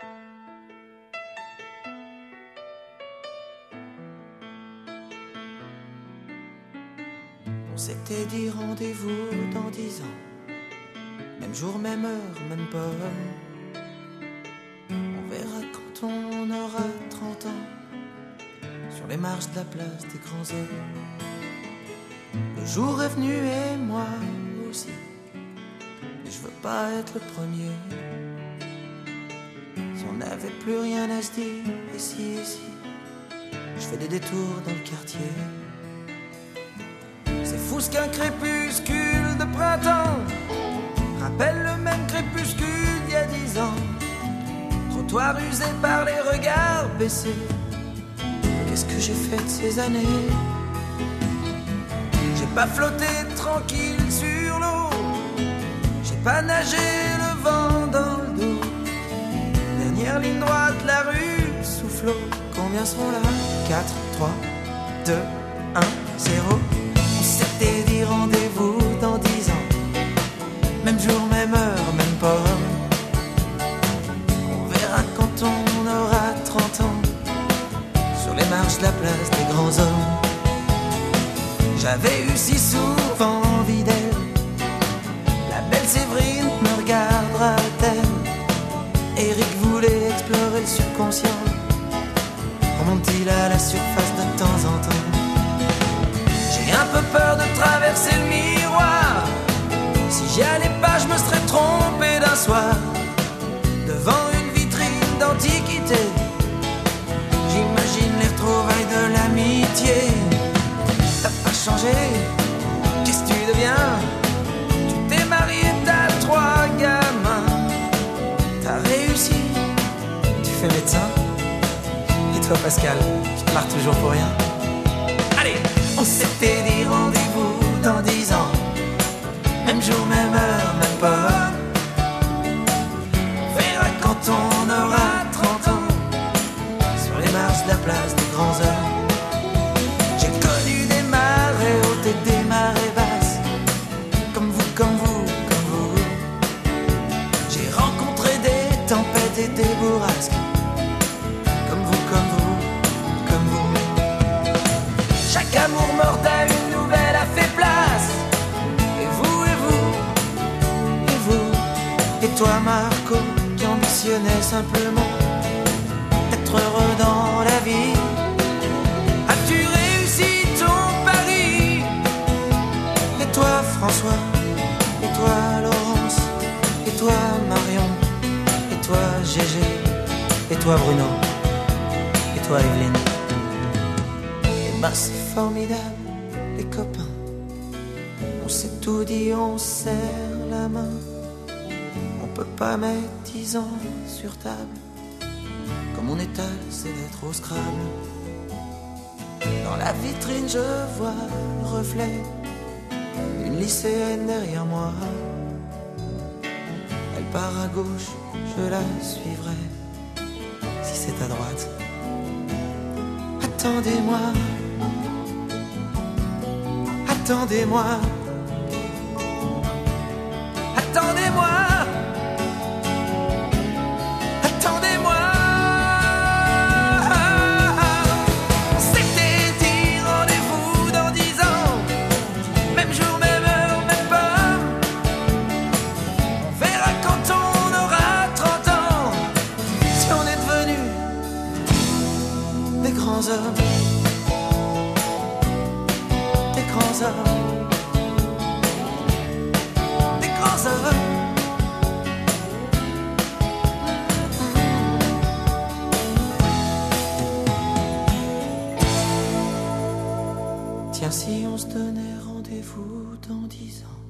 On s'était dit rendez-vous dans 10 ans, même jour, même heure, même pomme. On verra quand on aura 30 ans, sur les marches de la place des grands hommes. Le jour est venu et moi aussi, mais je veux pas être le premier. Si on n'avait plus rien à se dire, ici, je fais des détours dans le quartier. C'est fou ce qu'un crépuscule de printemps rappelle le même crépuscule d'il y a 10 ans. Trottoir usé par les regards baissés. Qu'est-ce que j'ai fait de ces années? J'ai pas flotté tranquille sur l'eau, j'ai pas nagé le vent dans le dos. Dernière ligne droite, la rue soufflot. Combien seront là? 4, 3, 2, 1, 0. On s'était dit rendez-vous dans 10 ans, même jour, même heure, même pomme. On verra quand on aura 30 ans, sur les marches de la place des grands hommes. J'avais eu si souvent envie d'elle, la belle Séverine me regardera-t-elle? Eric voulait explorer le subconscient, remonte-t-il à la surface de temps en temps? J'ai un peu peur de traverser le miroir, si j'y allais pas je me serais trompé d'un soir. Devant une vitrine d'antiquité, j'imagine les retrouvailles de l'amitié. T'as pas changé, qu'est-ce que tu deviens? Tu t'es marié, t'as 3 gamins. T'as réussi, tu fais médecin. Et toi Pascal, tu te marres toujours pour rien? Allez, on s'était dit rendez-vous dans 10 ans, même jour, même heure, même pas. On verra quand on aura 30 ans, sur les marches de la place des grands hommes. J'ai connu des marées hautes et des marées basses, comme vous, comme vous, comme vous. J'ai rencontré des tempêtes et des bourrasques, comme vous, comme vous, comme vous. Chaque amour mort à une nouvelle a fait place. Et vous, et vous, et vous. Et toi Marco, qui ambitionnais simplement être heureux dans la vie, as-tu réussi ton pari? Et toi François, et toi Laurence, et toi Marion, et toi Gégé, et toi Bruno, et toi Evelyne. Et ben c'est formidable les copains, on s'est tout dit, on serre la main. On peut pas mettre 10 ans sur table, comme on étale ses lettres au Scrabble. Dans la vitrine je vois le reflet d'une lycéenne derrière moi. Elle part à gauche, je la suivrai. Si c'est à droite, attendez-moi, attendez-moi, attendez-moi, attendez-moi. On s'était dit rendez-vous dans 10 ans, même jour, même heure, même pomme. On verra quand on aura 30 ans, si on est devenus des grands hommes, des grands hommes, des grands hommes. Tiens, si on se donnait rendez-vous dans 10 ans.